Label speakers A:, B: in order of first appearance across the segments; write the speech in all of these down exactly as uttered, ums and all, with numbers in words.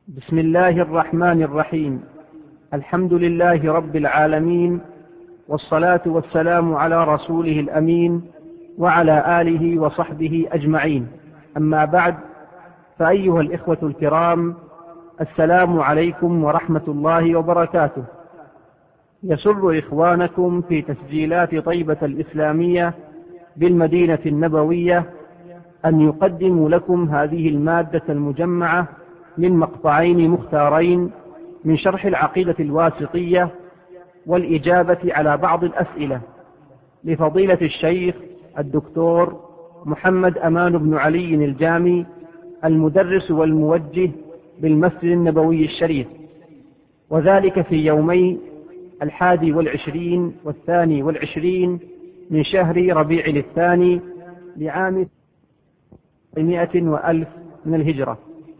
A: بسم الله الرحمن الرحيم. الحمد لله رب العالمين، والصلاة والسلام على رسوله الأمين وعلى آله وصحبه أجمعين. أما بعد، فأيها الإخوة الكرام، السلام عليكم ورحمة الله وبركاته. يسر إخوانكم في تسجيلات طيبة الإسلامية بالمدينة النبوية أن يقدموا لكم هذه المادة المجمعة من مقطعين مختارين من شرح العقيدة الواسطية والإجابة على بعض الأسئلة لفضيلة الشيخ الدكتور محمد أمان بن علي الجامي، المدرس والموجه بالمسجد النبوي الشريف، وذلك في يومي الحادي والعشرين والثاني والعشرين من شهر ربيع الثاني لعام مئة وألف من الهجرة.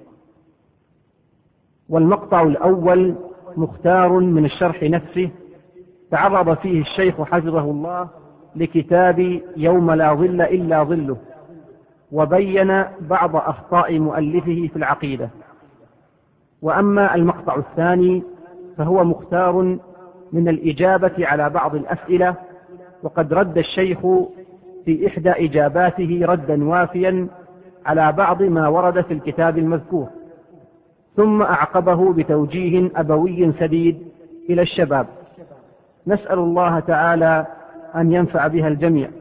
A: والمقطع الأول مختار من الشرح نفسه، تعرض فيه الشيخ حفظه الله لكتاب يوم لا ظل إلا ظله، وبين بعض أخطاء مؤلفه في العقيدة. وأما المقطع الثاني فهو مختار من الإجابة على بعض الأسئلة، وقد رد الشيخ في إحدى إجاباته ردا وافيا على بعض ما ورد في الكتاب المذكور، ثم أعقبه بتوجيه أبوي سديد إلى الشباب. نسأل الله تعالى أن ينفع بها الجميع.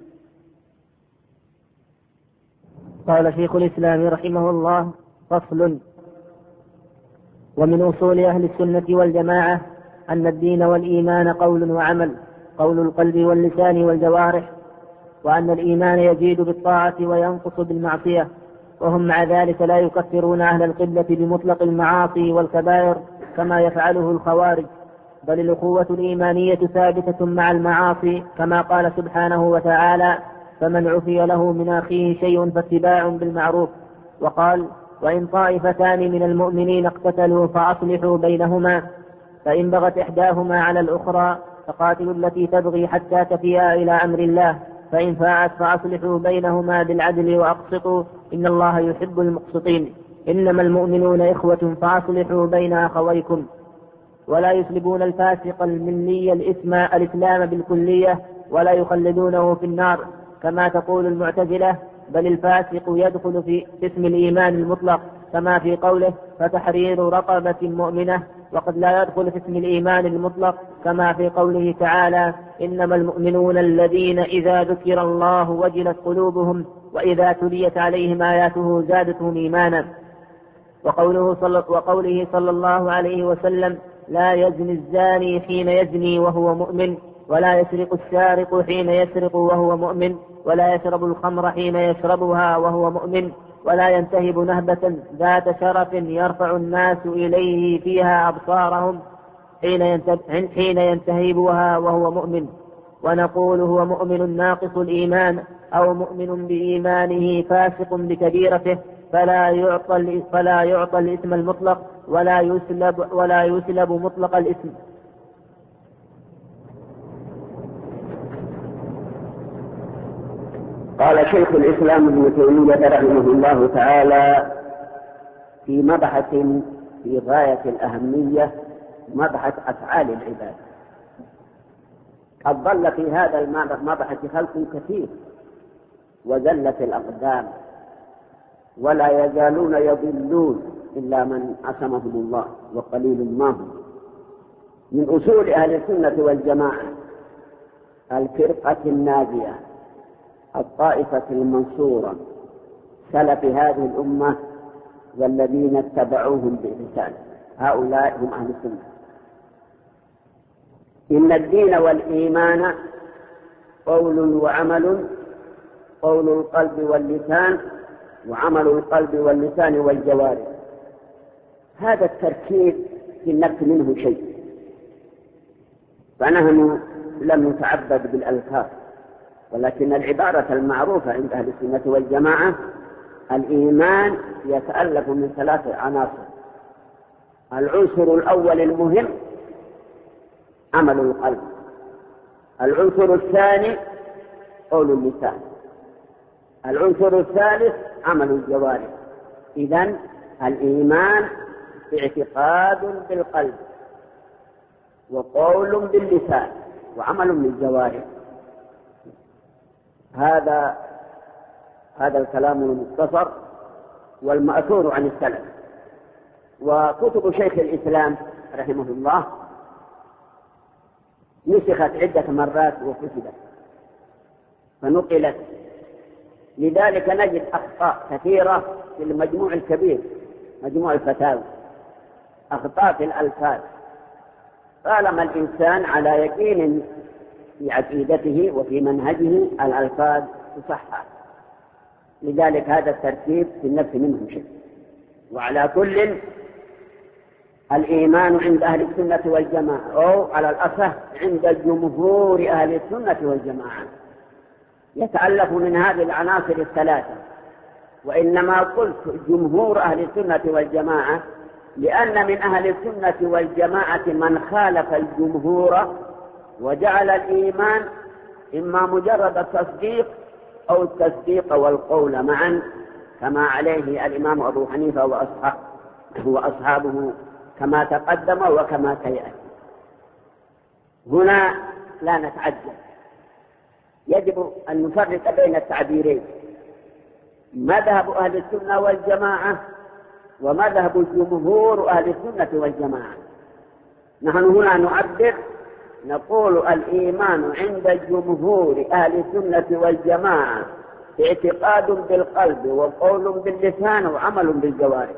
B: قال شيخ الإسلام رحمه الله: فصل. ومن أصول أهل السنة والجماعة أن الدين والإيمان قول وعمل، قول القلب واللسان والجوارح، وأن الإيمان يزيد بالطاعة وينقص بالمعصية، وهم مع ذلك لا يكفرون أهل القبلة بمطلق المعاصي والكبائر كما يفعله الخوارج، بل الأخوة الإيمانية ثابتة مع المعاصي، كما قال سبحانه وتعالى: فمن عفي له من أخيه شيء فاتباع بالمعروف. وقال: وإن طائفتان من المؤمنين اقتتلوا فأصلحوا بينهما، فإن بغت إحداهما على الأخرى فقاتلوا التي تبغي حتى تفيء إلى أمر الله، فإن فاءت فأصلحوا بينهما بالعدل وأقسطوا إن الله يحب المقسطين. إنما المؤمنون إخوة فأصلحوا بين أخويكم. ولا يسلبون الفاسق الملي الإثم الإسلام بالكلية ولا يخلدونه في النار كما تقول المعتزلة، بل الفاسق يدخل في اسم الإيمان المطلق كما في قوله: فتحرير رقبة مؤمنة، وقد لا يدخل في اسم الإيمان المطلق كما في قوله تعالى: إنما المؤمنون الذين إذا ذكر الله وجلت قلوبهم وإذا تليت عليهم آياته زادتهم إيمانا. وقوله صلى, وقوله صلى الله عليه وسلم: لا يزني الزاني حين يزني وهو مؤمن، ولا يسرق السارق حين يسرق وهو مؤمن، ولا يشرب الخمر حين يشربها وهو مؤمن، ولا ينتهب نهبة ذات شرف يرفع الناس إليه فيها أبصارهم حين ينتهبها وهو مؤمن. ونقول هو مؤمن ناقص الإيمان أو مؤمن بإيمانه فاسق بكبيرته، فلا يعطى فلا يعطى الاسم المطلق ولا يسلب ولا يسلب مطلق الاسم.
C: قال شيخ الإسلام ابن تيمية رحمه الله تعالى في مبحث في غاية الأهمية، مبحث أفعال العباد. قد ضل في هذا المبحث خلق كثير وزلت الأقدام، ولا يزالون يضلون إلا من عصمهم الله وقليل ما هم. من أصول أهل السنة والجماعة الفرقة الناجية، الطائفة المنصورة، سلف هذه الأمة والذين اتبعوهم بإحسان، هؤلاء هم أهل السنة. إن الدين والإيمان قول وعمل، قول القلب واللسان، وعمل القلب واللسان والجوارح. هذا التركيب في النفس منه شيء، فنحن لم نتعبد بالألفاظ، ولكن العبارة المعروفة عند أهل السنة والجماعة: الإيمان يتألف من ثلاث عناصر. العنصر الأول المهم عمل القلب، العنصر الثاني قول اللسان، العنصر الثالث عمل الجوارح. إذن الإيمان اعتقاد بالقلب وقول باللسان وعمل بالجوارح. هذا هذا الكلام المختصر والمأثور عن السلف. وكتب شيخ الإسلام رحمه الله نسخت عدة مرات وكتبت فنقلت، لذلك نجد أخطاء كثيرة في المجموع الكبير، مجموع الفتاوى، أخطاء في الألفاظ. طالما الإنسان على يقين في عقيدته وفي منهجه الألفاظ تصحح. لذلك هذا الترتيب في النفس منهم شيء. وعلى كل الإيمان عند أهل السنة والجماعة، أو على الأصح عند الجمهور أهل السنة والجماعة، يتألف من هذه العناصر الثلاثة. وإنما قلت جمهور أهل السنة والجماعة لأن من أهل السنة والجماعة من خالف الجمهور وجعل الإيمان إما مجرد التصديق أو التصديق والقول معا، كما عليه الإمام أبو حنيفة وأصحابه, وأصحابه كما تقدم وكما سيأتي. هنا لا نتعجل، يجب أن نفرق بين التعبيرين: مذهب أهل السنة والجماعة ومذهب جمهور أهل السنة والجماعة. نحن هنا نعبر نقول الإيمان عند جمهور أهل السنة والجماعة اعتقاد بالقلب وقول باللسان وعمل بالجوارح.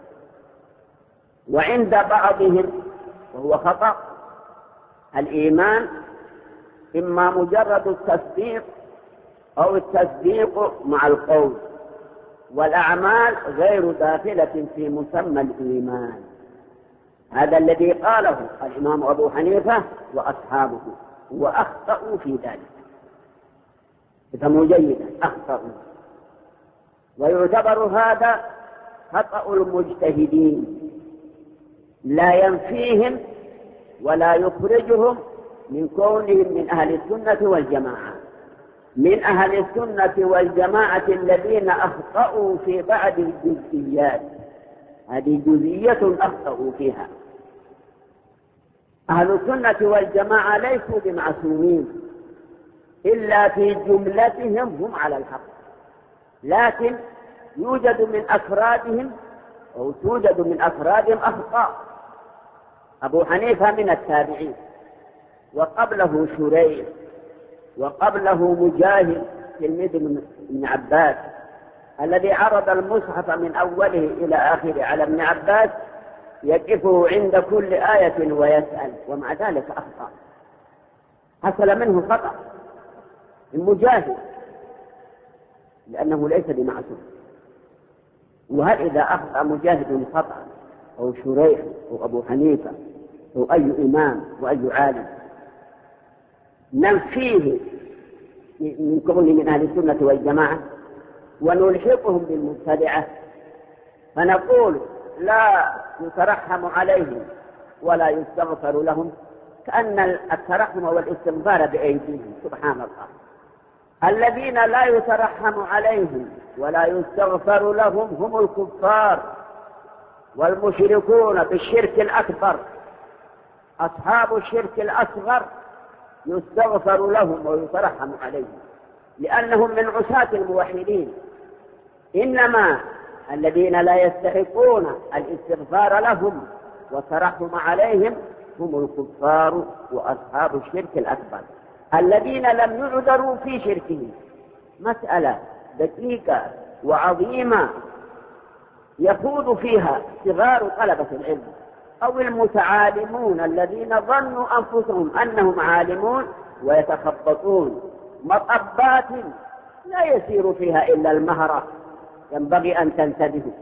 C: وعند بعضهم وهو خطأ الإيمان إما مجرد التصديق أو التصديق مع القول، والأعمال غير داخلة في مسمى الإيمان. هذا الذي قاله الإمام أبو حنيفة وأصحابه، وأخطأوا في ذلك. افهموا جيدا، أخطأوا. ويعتبر هذا خطأ المجتهدين، لا ينفيهم ولا يخرجهم من كونهم من أهل السنة والجماعة. من أهل السنة والجماعة الذين أخطأوا في بعض الجزئيات، هذه جزئية أخطأوا فيها. أهل السنة والجماعة ليسوا بمعصومين، إلا في جملتهم هم على الحق، لكن يوجد من أفرادهم أو توجد من أفرادهم أخطاء. أبو حنيفة من التابعين، وقبله شريح، وقبله مجاهد تلميذ ابن عباس الذي عرض المصحف من أوله إلى آخره على ابن عباس يقفه عند كل آية ويسأل، ومع ذلك أخطأ، حصل منه خطأ. المجاهد لأنه ليس بمعصوم. وهل إذا أخطأ مجاهد خطأ أو شريح أو أبو حنيفة أو أي إمام وأي عالم ننفيه من كونه من أهل السنة والجماعة ونلحقهم بالمبتدعة، فنقول لا يترحم عليهم ولا يستغفر لهم، كأن الترحم والاستغفار بأيديهم. سبحان الله. الذين لا يترحم عليهم ولا يستغفر لهم هم الكفار والمشركون بالشرك الأكبر. أصحاب الشرك الأصغر يستغفر لهم ويترحم عليهم لأنهم من عصاة الموحدين. إنما الذين لا يستحقون الاستغفار لهم والترحم عليهم هم الكفار وأصحاب الشرك الأكبر الذين لم يعذروا في شركهم. مسألة دقيقة وعظيمة يخوض فيها صغار طلبة العلم أو المتعالمون الذين ظنوا أنفسهم أنهم عالمون ويتخبطون مطبات لا يسير فيها إلا المهرة. ينبغي أن تنتبهوا.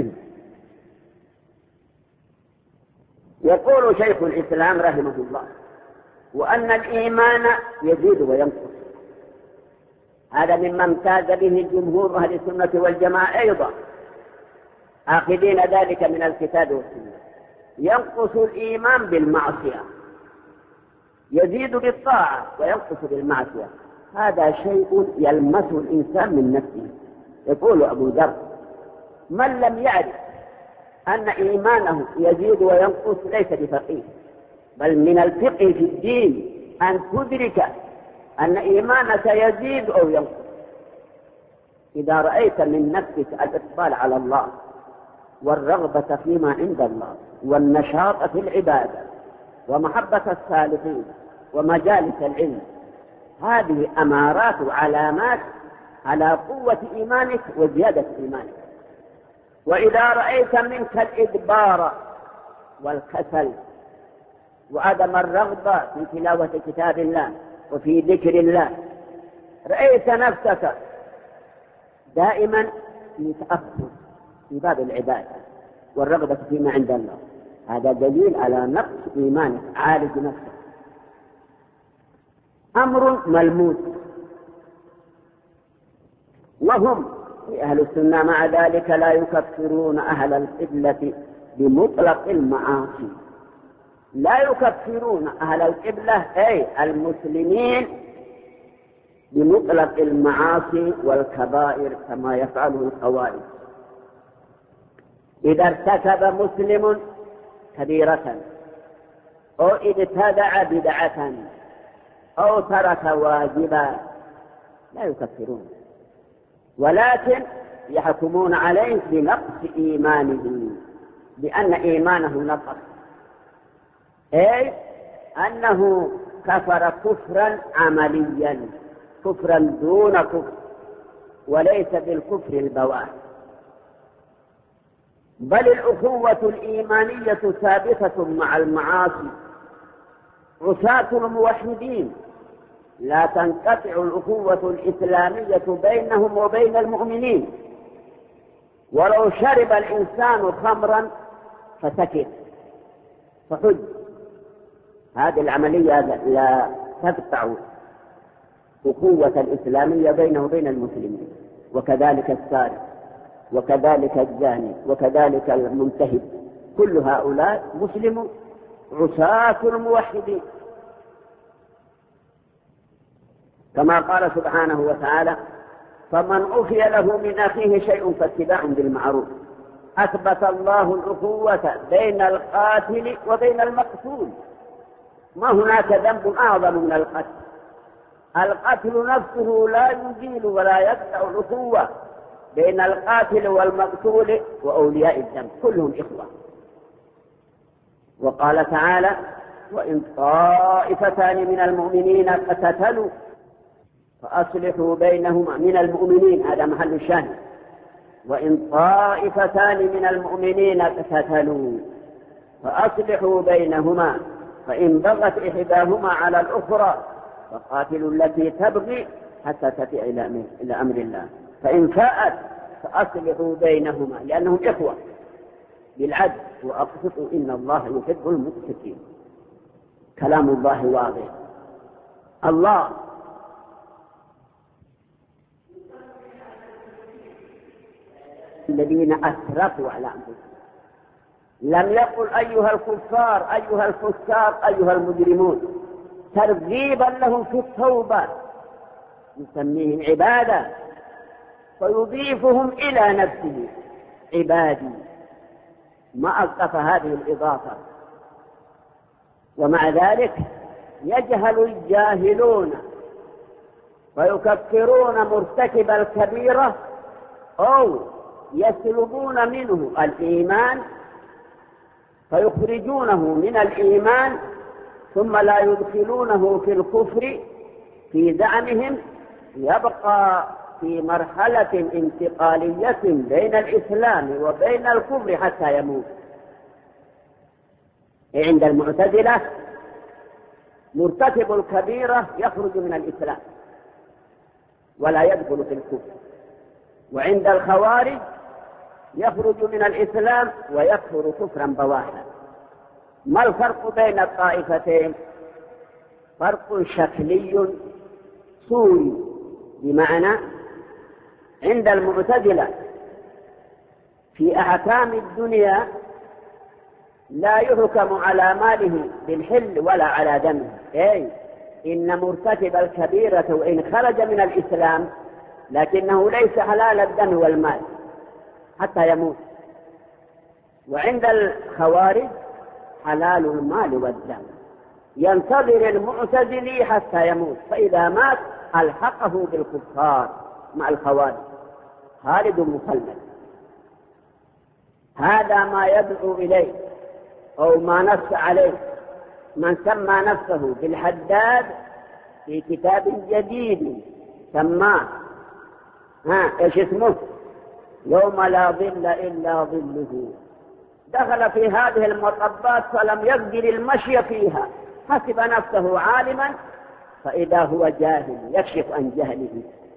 C: يقول شيخ الإسلام رحمه الله: وأن الإيمان يزيد وينقص. هذا مما امتاز به جمهور أهل السنة والجماعة أيضا، آخذين ذلك من الكتاب والسنة. ينقص الإيمان بالمعصية، يزيد بالطاعة وينقص بالمعصية. هذا شيء يلمسه الإنسان من نفسه. يقول أبو ذر: من لم يعرف أن إيمانه يزيد وينقص ليس بفقيه، بل من الفقه في الدين أن تدرك أن إيمانك يزيد أو ينقص. إذا رأيت من نفسك الإقبال على الله والرغبة فيما عند الله والنشاط في العبادة ومحبة الصالحين ومجالس العلم، هذه أمارات وعلامات على قوة إيمانك وزيادة إيمانك. وإذا رأيت منك الإدبار والكسل وعدم الرغبة في تلاوة كتاب الله وفي ذكر الله، رأيت نفسك دائما في تأخر في باب العبادة والرغبة فيما عند الله، هذا دليل على نقص إيمانك. عالج نفسك. أمر ملموس، وهم أهل السنة مع ذلك لا يكفرون أهل القبلة بمطلق المعاصي. لا يكفرون أهل القبلة أي المسلمين بمطلق المعاصي والكبائر كما يفعله الخوارج. إذا ارتكب مسلم كبيرة أو ابتدع بدعة أو ترك واجبا لا يكفرون، ولكن يحكمون عليه بنقص إيمانه، بأن إيمانه نقص، أي أنه كفر كفرا عمليا، كفرا دون كفر، وليس بالكفر البواح. بل الأخوة الإيمانية ثابتة مع المعاصي. عصاة الموحدين لا تنقطع الأخوة الإسلامية بينهم وبين المؤمنين، ولو شرب الإنسان خمرا فسكت فحج، هذه العملية لا تقطع أخوة الإسلامية بينه وبين المسلمين. وكذلك السارق وكذلك الزاني وكذلك المنتهب، كل هؤلاء مسلمون عصاة الموحدين، كما قال سبحانه وتعالى: فمن عفي له من أخيه شيء فاتباع بالمعروف. أثبت الله الأخوة بين القاتل وبين المقتول، ما هناك ذنب أعظم من القتل. القتل نفسه لا يزيل ولا يقطع الأخوة بين القاتل والمقتول وأولياء الذنب، كلهم إخوة. وقال تعالى: وإن طائفتان من المؤمنين اقتتلوا فأصلحوا بينهما، من المؤمنين، هذا محل الشاهد. وإن طائفتان من المؤمنين اقتتلوا فأصلحوا بينهما فإن بغت إحداهما على الأخرى فقاتلوا التي تبغي حتى تفيء إلى أمر الله، فإن فاءت فأصلحوا بينهما، لأنهم إخوة، بالعدل وأقسطوا إن الله يحب المقسطين. كلام الله واضح. الله الذين أسرفوا على أنفسهم، لم يقل أيها الكفار أيها الفساق أيها المجرمون، ترغيبا لهم في التوبة، يسميهم عبادة فيضيفهم إلى نفسه، عبادي، ما ألطف هذه الإضافة. ومع ذلك يجهل الجاهلون فيكفرون مرتكب الكبيرة أو يسلبون منه الإيمان فيخرجونه من الإيمان ثم لا يدخلونه في الكفر، في زعمهم يبقى في مرحلة انتقالية بين الإسلام وبين الكفر حتى يموت. عند المعتزلة مرتكب الكبيرة يخرج من الإسلام ولا يدخل في الكفر، وعند الخوارج يخرج من الإسلام ويكفر كفرا بواحا. ما الفرق بين الطائفتين؟ فرق شكلي صوري، بمعنى عند المعتزلة في أحكام الدنيا لا يحكم على ماله بالحل ولا على دمه، أي إن مرتكب الكبيرة وإن خرج من الإسلام لكنه ليس حلال الدم والمال حتى يموت. وعند الخوارج حلال المال والدم، ينتظر المعتزلي حتى يموت، فإذا مات ألحقه بالكفار مع الخوارج خالد مخلد. هذا ما يدعو إليه أو ما نص عليه من سمى نفسه بالحداد في كتاب جديد سماه ها ايش اسمه؟ يوم لا ظل إلا ظله. دخل في هذه المطبات فلم يقدر المشي فيها، حسب نفسه عالما فإذا هو جاهل يكشف عن جهله،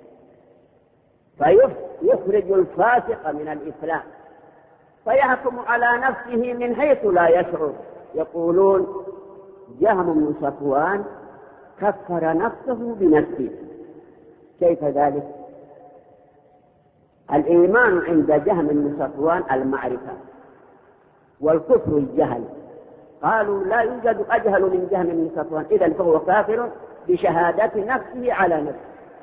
C: فيخرج الفاسق من الإسلام، فيحكم على نفسه من حيث لا يشعر. يقولون جهم بن صفوان كفر نفسه بنفسه. كيف ذلك؟ الإيمان عند جهم بن صفوان المعرفة، والكفر الجهل. قالوا لا يوجد أجهل من جهم بن صفوان، إذن فهو كافر بشهادة نفسه على نفسه.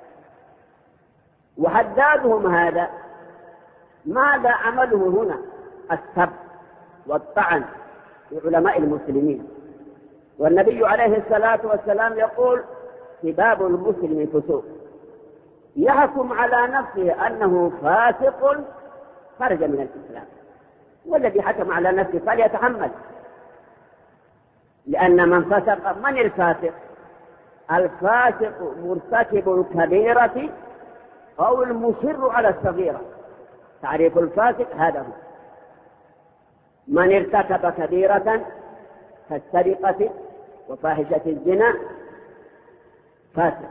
C: وحدادهم هذا ماذا عمله هنا؟ السب والطعن في علماء المسلمين. والنبي عليه الصلاة والسلام يقول سباب المسلم فسوق، يحكم على نفسه أنه فاسق خرج من الإسلام، والذي حكم على نفسه فليتحمل، لأن من فسق من الفاسق؟ الفاسق مرتكب الكبيرة أو المصر على الصغيرة. تعريف الفاسق هذا هو: من ارتكب كبيرة كالسرقة وفاحشة الزنا فاسق،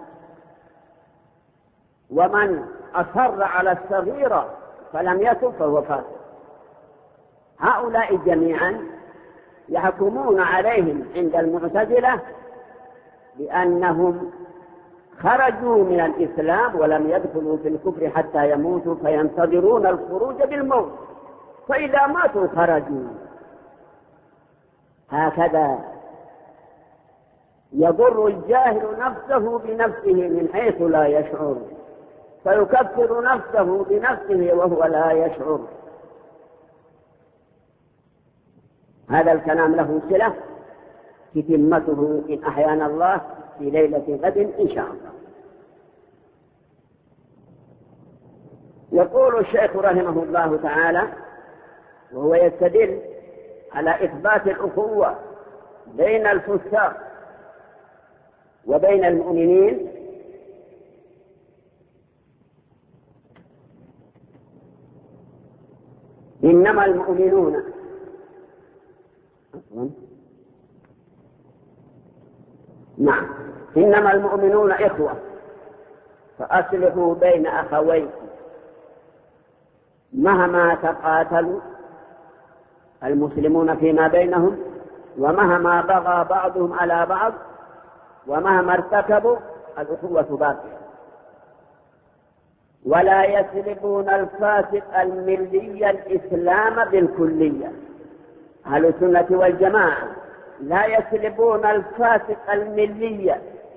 C: ومن أصر على الصغيرة فلم يتب فهو فاسق. هؤلاء جميعا يحكمون عليهم عند المعتزلة بأنهم خرجوا من الإسلام ولم يدخلوا في الكفر حتى يموتوا، فينتظرون الخروج بالموت، فإذا ماتوا خرجوا. هكذا يضر الجاهل نفسه بنفسه من حيث لا يشعر، فيكفر نفسه بنفسه وهو لا يشعر. هذا الكلام له صلة تتمته إن أحيانا الله في ليلة غد إن شاء الله. يقول الشيخ رحمه الله تعالى وهو يستدل على إثبات الأخوة بين الفساق وبين المؤمنين: إنما المؤمنون نعم إنما المؤمنون إخوة فأصلحوا بين أخويكم. مهما تقاتلوا المسلمون فيما بينهم، ومهما بغى بعضهم على بعض، ومهما ارتكبوا، الأخوة باقية. ولا يسلبون الفاسق الملي الإسلام بالكلية. أهل السنة والجماعة لا يسلبون الفاسق الملي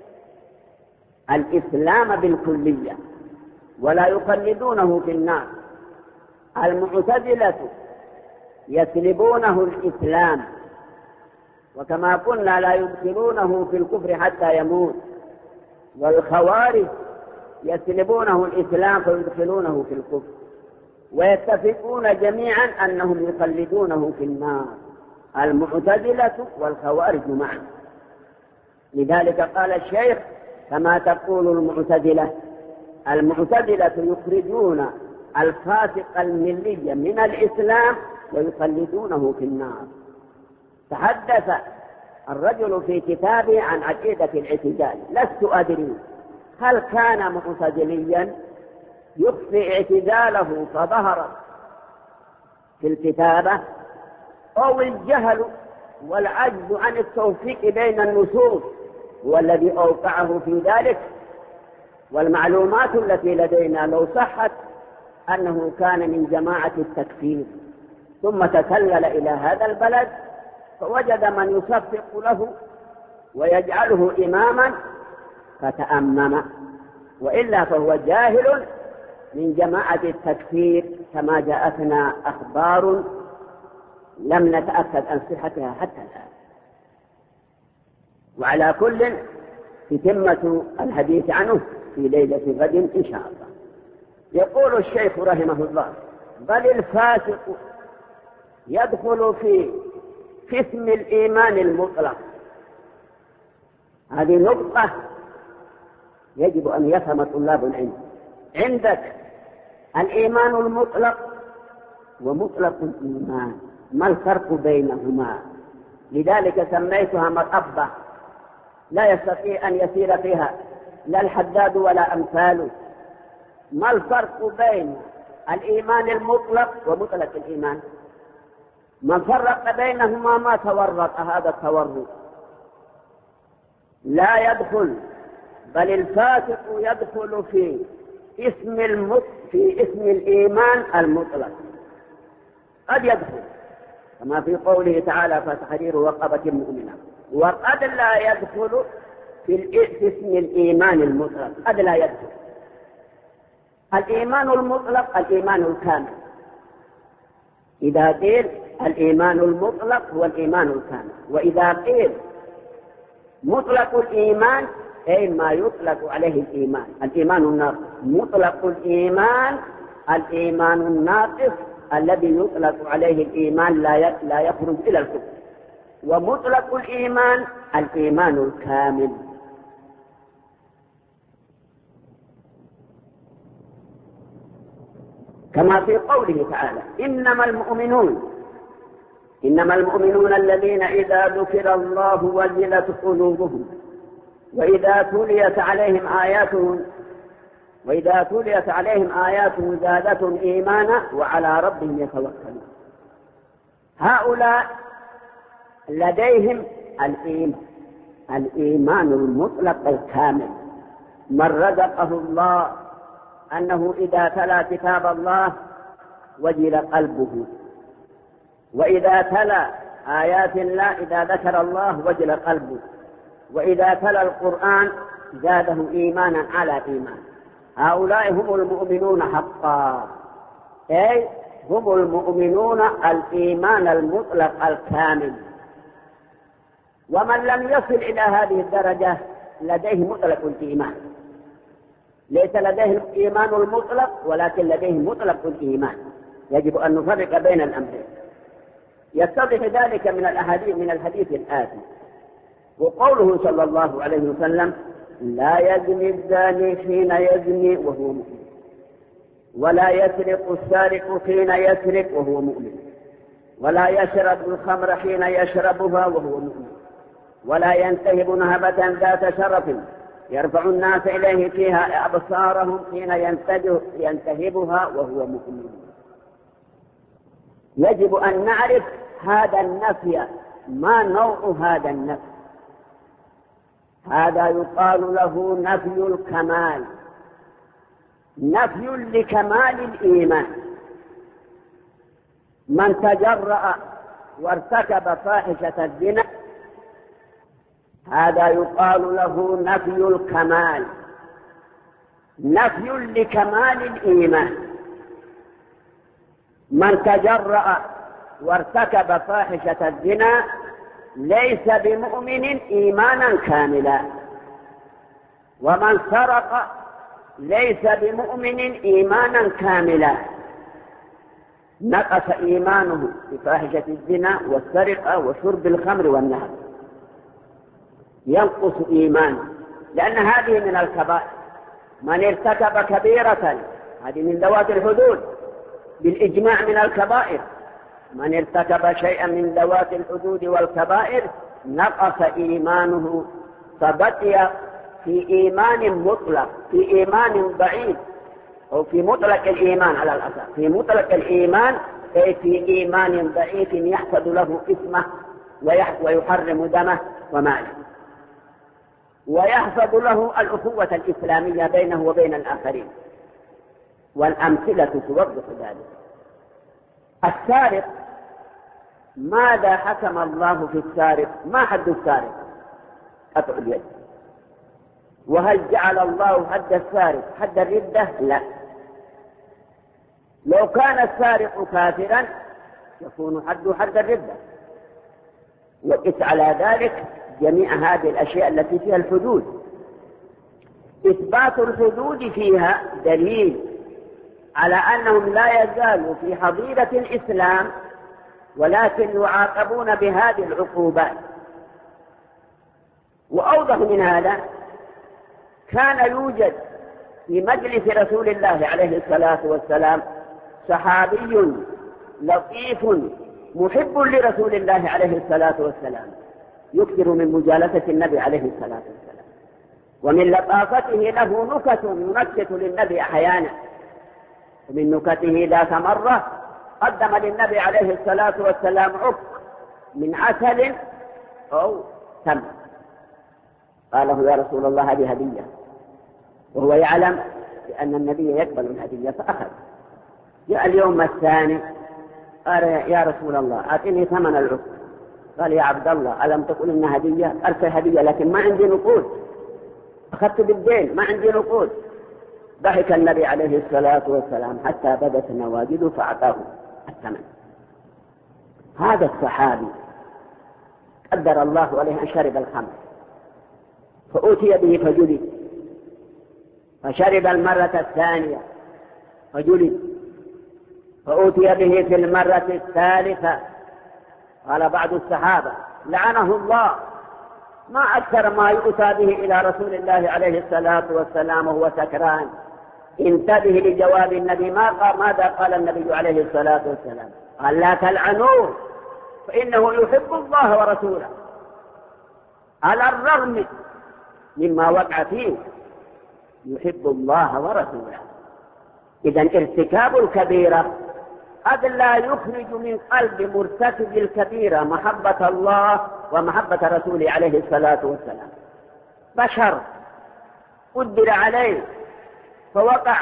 C: الإسلام بالكلية ولا يقلدونه في النار. المعتزلة يسلبونه الإسلام، وكما قلنا لا يدخلونه في الكفر حتى يموت. والخوارج يسلبونه الإسلام فيدخلونه في الكفر، ويتفقون جميعا أنهم يقلدونه في النار، المعتزلة والخوارج معا. لذلك قال الشيخ: كما تقول المعتزلة. المعتزلة يخرجون الفاسق الملي من الإسلام ويقلدونه في النار. تحدث الرجل في كتابه عن عقيدة الاعتزال، لست أدري هل كان معتزليا يخفي اعتزاله فظهر في الكتابة، أو الجهل والعجز عن التوفيق بين النصوص هو الذي أوقعه في ذلك. والمعلومات التي لدينا لو صحت أنه كان من جماعة التكفير ثم تسلل إلى هذا البلد فوجد من يصفق له ويجعله إماما فتأمم، وإلا فهو جاهل من جماعة التكفير كما جاءتنا أخبار لم نتأكد عن صحتها حتى الآن. وعلى كل تتمة الحديث عنه في ليلة غد إن شاء الله. يقول الشيخ رحمه الله: بل الفاسق يدخل في قسم الإيمان المطلق. هذه نقطة يجب أن يفهم طلاب العلم. عندك الإيمان المطلق ومطلق الإيمان، ما الفرق بينهما؟ لذلك سميتها مرأبة لا يستطيع أن يسير فيها لا الحداد ولا أمثاله. ما الفرق بين الإيمان المطلق ومطلق الإيمان؟ من فرق بينهما ما تورط هذا التورط. لا يدخل، بل الفاسق يدخل في اسم المط... في اسم الإيمان المطلق. قد يدخل كما في قوله تعالى: فتحرير رقبة مؤمنة. وقد لا يدخل في اسم الإيمان المطلق، قد لا يدخل. الإيمان المطلق الإيمان الكامل. إذا قيل الإيمان المطلق هو الإيمان الكامل، وإذا قيل مطلق الإيمان أي ما يطلق عليه الإيمان، الإيمان الناقص. مطلق الإيمان الإيمان الناقص الذي يطلق عليه الإيمان لا يخرج إلى الكفر. ومطلق الإيمان الإيمان الكامل. كما في قوله تعالى: إنما المؤمنون إنما المؤمنون الذين إذا ذكر الله وجلت قلوبهم وإذا تليت عليهم آياته وإذا تليت عليهم آياته زادتهم إيمانا وعلى ربهم يتوكلون. هؤلاء لديهم الإيمان الإيمان المطلق الكامل. من رزقه الله أنه إذا تلا كتاب الله وجل قلبه، وإذا تلا آيات الله إذا ذكر الله وجل قلبه، وإذا تلا القرآن زاده إيمانا على إيمان. هؤلاء هم المؤمنون حقا، أي هم المؤمنون الإيمان المطلق الكامل. ومن لم يصل إلى هذه الدرجة لديه مطلق الإيمان، ليس لديه الإيمان المطلق ولكن لديه مطلق الإيمان. يجب أن نفرق بين الأمرين. يتضح ذلك من الأحاديث من الحديث الآتي: وقوله صلى الله عليه وسلم: لا يزني الزاني حين يزني وهو مؤمن، ولا يسرق السارق حين يسرق وهو مؤمن، ولا يشرب الخمر حين يشربها وهو مؤمن، ولا ينتهب نهبة ذات شرف يرفع الناس إليه فيها أبصارهم حين ينتهبها وهو مؤمن. يجب أن نعرف هذا النفي، ما نوع هذا النفي. هذا يقال له نفي الكمال، نفي لكمال الإيمان. من تجرأ وارتكب فاحشة الزنا هذا يقال له نفي الكمال، نفي لكمال الإيمان. من تجرأ وارتكب فاحشة الزنا ليس بمؤمن إيمانا كاملا، ومن سرق ليس بمؤمن إيمانا كاملا، نقص إيمانه بفاحشة الزنا والسرقة وشرب الخمر والنهب، ينقص إيمانه، لأن هذه من الكبائر. من ارتكب كبيرة هذه من ذوات الحدود بالإجماع من الكبائر، من ارتكب شيئا من ذوات الحدود والكبائر نقص إيمانه، فبقي في إيمان مطلق، في إيمان ضعيف، أو في مطلق الإيمان على الأساس، في مطلق الإيمان أي في إيمان ضعيف يحفظ له اسمه ويحرم دمه وماله، ويحفظ له الأخوة الإسلامية بينه وبين الآخرين. والأمثلة توضح ذلك. السارق، ماذا حكم الله في السارق؟ ما حد السارق؟ قطع اليد. وهل جعل الله حد السارق حد الردة؟ لا. لو كان السارق كافرا يكون حد حد الردة. وقس على ذلك جميع هذه الأشياء التي فيها الحدود. إثبات الحدود فيها دليل على أنهم لا يزالوا في حظيرة الإسلام، ولكن يعاقبون بهذه العقوبات. وأوضح من هذا كان يوجد في مجلس رسول الله عليه الصلاة والسلام صحابي لطيف محب لرسول الله عليه الصلاة والسلام يكثر من مجالسة النبي عليه الصلاة والسلام، ومن لطافته له نكت ينكت للنبي أحيانا. ومن نكته ذات مرة قدم للنبي عليه الصلاة والسلام عق من عسل أو تمر، قال له يا رسول الله هذه هدية، وهو يعلم بأن النبي يقبل الهدية فأخذ. جاء اليوم الثاني قال يا رسول الله أعطني ثمن العق. قال يا عبد الله ألم تقل إن هدية؟ قال هدية لكن ما عندي نقود، أخذت بالدين ما عندي نقود. ضحك النبي عليه الصلاة والسلام حتى بدت نواجذه فأعطاه الثمن. هذا الصحابي قدر الله عليه أن شرب الخمر فأوتي به فجلد، فشرب المرة الثانية فجلد، فأوتي به في المرة الثالثة. قال بعض الصحابة لعنه الله ما أكثر ما يؤتى به إلى رسول الله عليه الصلاة والسلام وهو سكران. انتبه لجواب النبي، ما قال ماذا قال النبي عليه الصلاة والسلام؟ قال لا تلعنوه فإنه يحب الله ورسوله على الرغم مما وقع فيه، يحب الله ورسوله. إذن ارتكاب الكبيرة قد لا يخرج من قلب مرتكب الكبيرة محبة الله ومحبة رسوله عليه الصلاة والسلام. بشر قدر عليه فوقع.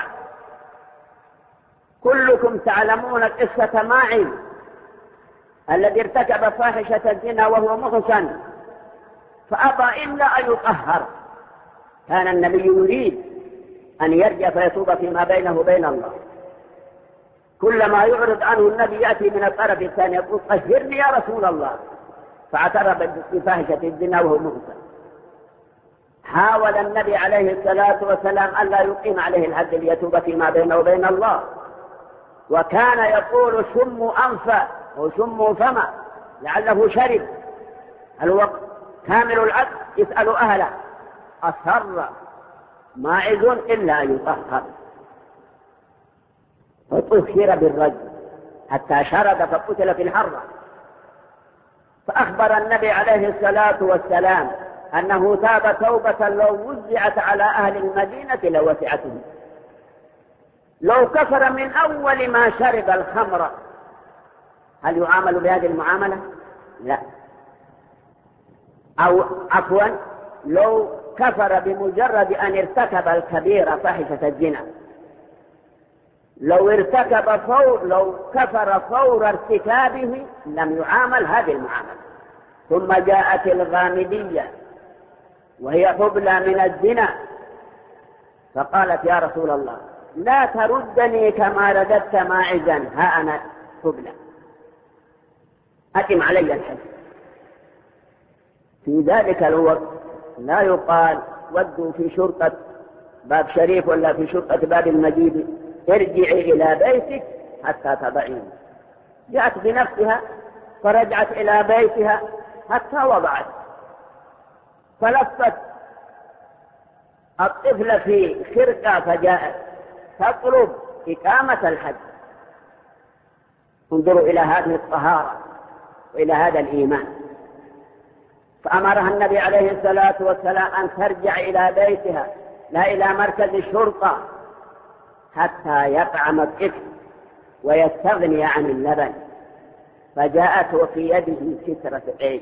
C: كلكم تعلمون قصة ماعز الذي ارتكب فاحشة الزنا وهو محسن فأبى إلا أن يطهر. كان النبي يريد أن يرجع فيتوب فيما بينه وبين الله. كلما يعرض عنه النبي يأتي من الطرف الثاني يقول طهرني يا رسول الله، فاعترف بفاحشة الزنا وهو محسن. حاول النبي عليه الصلاة والسلام أن لا يقيم عليه الحد ليتوب فيما بينه وبين الله، وكان يقول شموا أنفا وشموا فما لعله شرب. الوقت كامل العقل يسأل أهله، أصر ماعز إلا أن يطهر، فطهر بالرجل حتى شرد فقتل في الحرة. فأخبر النبي عليه الصلاة والسلام أنه تاب توبة لو وزعت على أهل المدينة لوسعتهم. لو كفر من أول ما شرب الخمر هل يعامل بهذه المعاملة؟ لا. أو عفوا لو كفر بمجرد أن ارتكب الكبيرة فاحشة الزنا، لو ارتكب فور لو كفر فور ارتكابه لم يعامل هذه المعاملة. ثم جاءت الغامدية وهي حبلى من الزنا فقالت يا رسول الله لا تردني كما رددت ماعزا، ها أنا حبلى أتم علي الحد. في ذلك الوقت لا يقال ودوا في شرطة باب شريف ولا في شرطة باب المجيد ارجعي إلى بيتك حتى تضعين. جاءت بنفسها فرجعت إلى بيتها حتى وضعت، فلفت الطفل في خرقة فجاءت تطلب إقامة الحد. انظروا إلى هذه الطهارة وإلى هذا الإيمان. فأمرها النبي عليه الصلاة والسلام أن ترجع إلى بيتها لا إلى مركز الشرطة حتى يطعم الطفل ويستغني عن اللبن. فجاءت وفي يده سترة عيش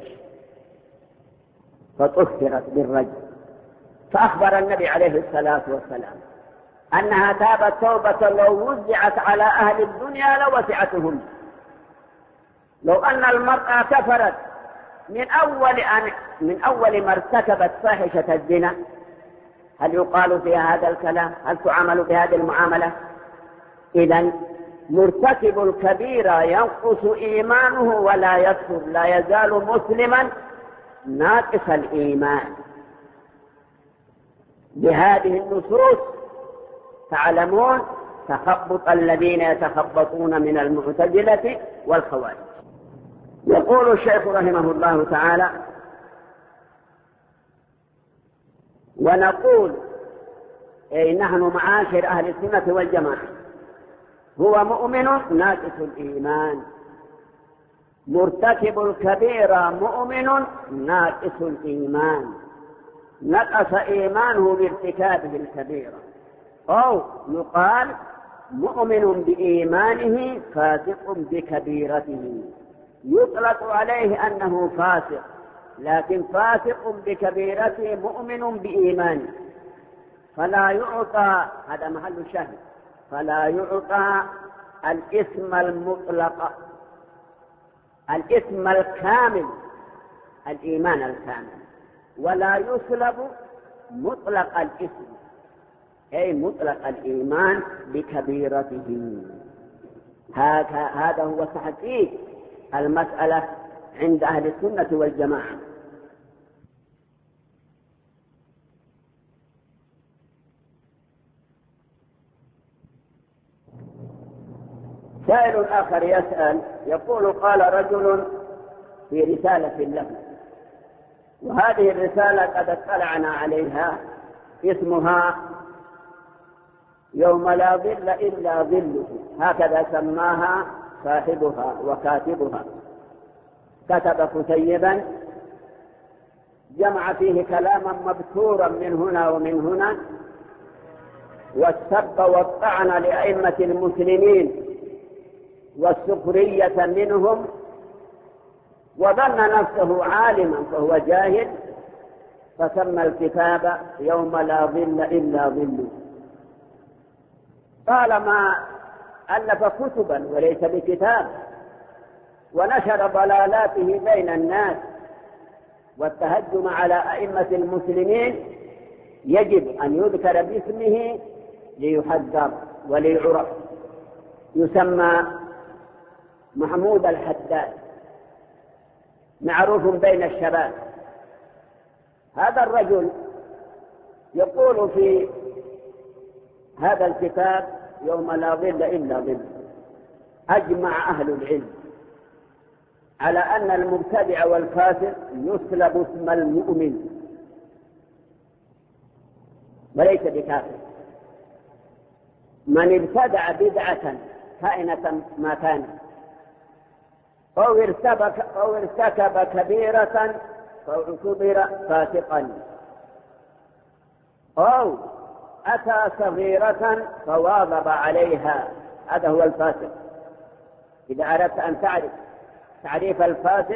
C: فطهرت بالرجل. فأخبر النبي عليه الصلاة والسلام أنها تابت توبة لو وزعت على أهل الدنيا لوسعتهم. لو أن المرأة كفرت من أول أن من أول ما ارتكبت فاحشة الزنا هل يقال فيها هذا الكلام؟ هل تعامل بهذه المعاملة؟ إذن مرتكب الكبيرة ينقص إيمانه ولا يكفر، لا يزال مسلما ناقص الإيمان. بهذه النصوص تعلمون تخبط الذين يتخبطون من المعتزلة والخوارج. يقول الشيخ رحمه الله تعالى: ونقول أي نحن معاشر أهل السنة والجماعة هو مؤمن ناقص الإيمان، مرتكب الكبيرة مؤمن ناقص الإيمان، نقص إيمانه بارتكابه الكبيرة، أو يقال مؤمن بإيمانه فاسق بكبيرته، يطلق عليه أنه فاسق، لكن فاسق بكبيرته مؤمن بإيمانه، فلا يعطى، هذا محل الشاهد، فلا يعطى الاسم المطلق، الاسم الكامل، الإيمان الكامل، ولا يسلب مطلق الاسم، أي مطلق الإيمان بكبيرته. هذا هو تحقيق المسألة عند أهل السنة والجماعة. سائل آخر يسأل يقول: قال رجل في رسالة له، وهذه الرسالة قد اطلعنا عليها، اسمها يوم لا ظل إلا ظله، هكذا سماها صاحبها وكاتبها. كتب كتيبا جمع فيه كلاما مبتورا من هنا ومن هنا، والسب والطعن لأئمة المسلمين والسخرية منهم، وظن نفسه عالما فهو جاهل، فسمى الكتاب يوم لا ظل إلا ظله. طالما ألف كتبا وليس بكتاب، ونشر ضلالاته بين الناس والتهجم على أئمة المسلمين، يجب أن يذكر باسمه ليحذر وليعرف. يسمى محمود الحداد، معروف بين الشباب. هذا الرجل يقول في هذا الكتاب يوم لا ظل إلا ظل: أجمع أهل العلم على أن المبتدع والكافر يسلب اسم المؤمن وليس بكافر. من ابتدع بدعة كائنة ما كانت، أو ارتكب أو ارتكب كبيرة فاعتبر فاسقا، أو أتى صغيرة فواظب عليها، هذا هو الفاسق. إذا أردت أن تعرف تعريف الفاسق: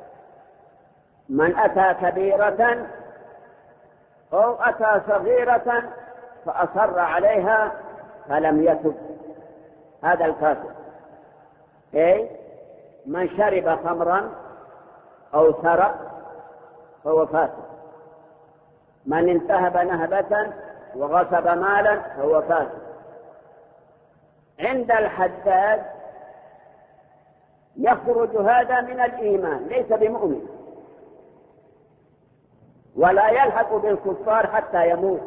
C: من أتى كبيرة أو أتى صغيرة فأصر عليها فلم يتب، هذا الفاسق. أي من شرب خمرا أو سرق فهو فاسق، من انتهب نهبة وغصب مالا فهو فاسق. عند الحداد يخرج هذا من الإيمان، ليس بمؤمن، ولا يلحق بالكفار حتى يموت،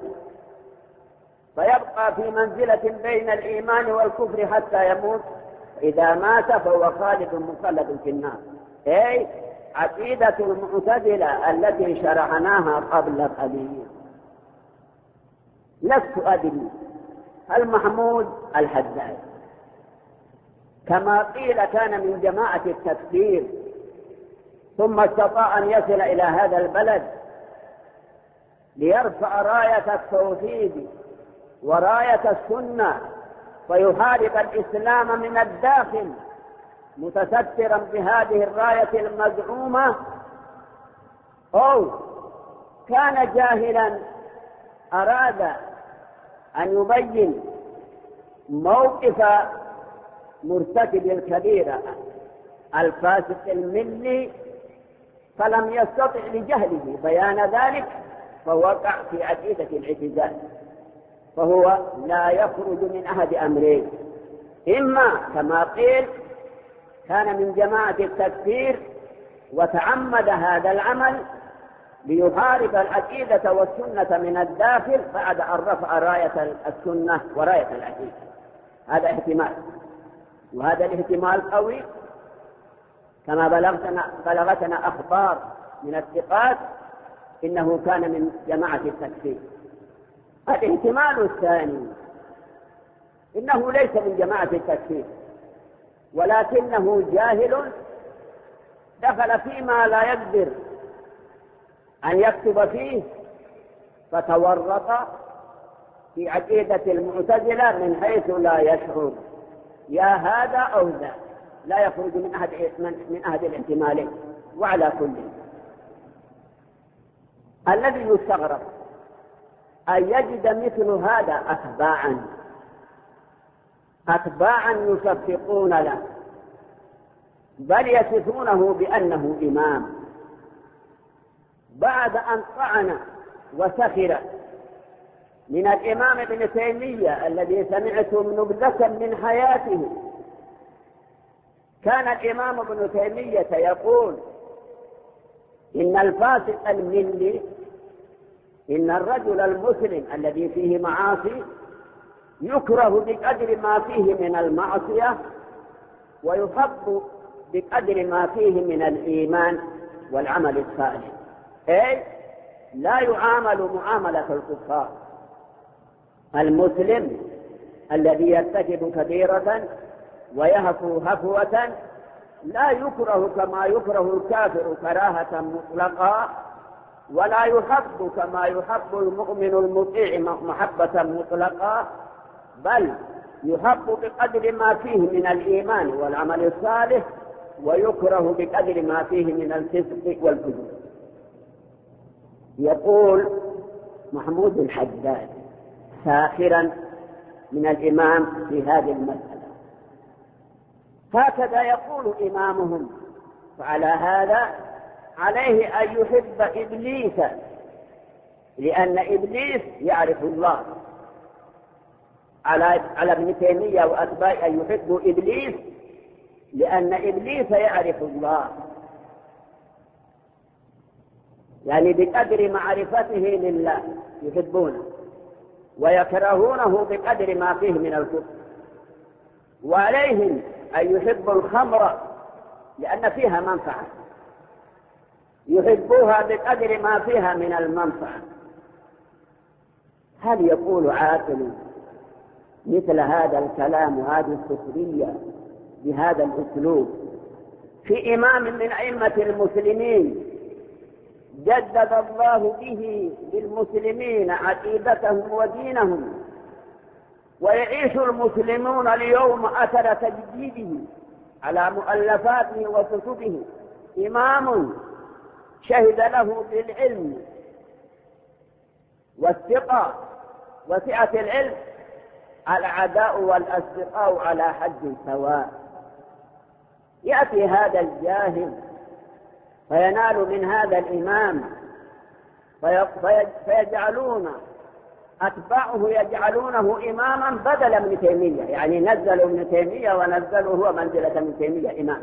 C: فيبقى في منزلة بين الإيمان والكفر حتى يموت. إذا مات فهو خالد مخلد في النار، أي عقيدة المعتزلة التي شرحناها قبل قليل. لست أدري هل محمود الحداد كما قيل كان من جماعة التكفير ثم استطاع أن يصل إلى هذا البلد ليرفع راية التوحيد وراية السنة ويحارب الإسلام من الداخل متسترا بهذه الراية المزعومة، أو كان جاهلا أراد أن يبين موقف مرتكب الكبيرة الفاسق الملي فلم يستطع لجهله بيان ذلك فوقع في عقيدة الاعتزال، فهو لا يخرج من أحد أمرين: إما كما قيل كان من جماعة التكفير وتعمد هذا العمل ليحارب العقيدة والسنة من الداخل بعد أن رفع راية السنة وراية العقيدة. هذا احتمال، وهذا الاحتمال قوي كما بلغتنا, بلغتنا أخبار من الثقات إنه كان من جماعة التكفير. الاحتمال الثاني إنه ليس من جماعة التكفير ولكنه جاهل دخل فيما لا يقدر أن يكتب فيه فتورط في عقيدة المعتزلة من حيث لا يشعر، يا هذا أو ذا، لا يخرج من أحد من أحد الاحتمالين. وعلى كل الذي يستغرب أن يجد مثل هذا أتباعا أتباعا يصدقون له، بل يصفونه بأنه إمام، بعد أن طعن وسخر من الإمام ابن تيمية الذي سمعتم نبذة من حياته. كان الإمام ابن تيمية يقول إن الفاسق الملي، إن الرجل المسلم الذي فيه معاصي يكره بقدر ما فيه من المعصية ويحب بقدر ما فيه من الإيمان والعمل الصالح، أي لا يعامل معاملة الكفار. المسلم الذي يرتكب كبيرة ويهفو هفوة لا يكره كما يكره الكافر كراهة مطلقة، ولا يحب كما يحب المؤمن المطيع محبة مطلقة، بل يحب بقدر ما فيه من الإيمان والعمل الصالح ويكره بقدر ما فيه من الفسق والفجور. يقول محمود الحداد ساخرا من الإمام في هذه المسألة: هكذا يقول إمامهم، فعلى هذا عليه أن يحب إبليس، لأن إبليس يعرف الله. على على ابن تيمية وأتباعه أن يحبوا إبليس لأن إبليس يعرف الله، يعني بقدر معرفته لله يحبونه، ويكرهونه بقدر ما فيه من الكفر. وعليهم أن يحبوا الخمر لأن فيها منفعة، يحبوها بقدر ما فيها من المنفعة. هل يقول عاقل مثل هذا الكلام وهذه السخرية بهذا الأسلوب في إمام من أئمة المسلمين جدد الله به للمسلمين عقيدتهم ودينهم، ويعيش المسلمون اليوم أثر تجديده على مؤلفاته وكتبه؟ إمام شهد له بالعلم والثقة وسعة العلم، الأعداء والأصدقاء على حد سواء. يأتي هذا الجاهل فينال من هذا الإمام فيجعلون أتباعه يجعلونه إماما بدل من تيمية، يعني نزلوا ابن تيمية ونزلوا هو منزلة ابن تيمية إمام.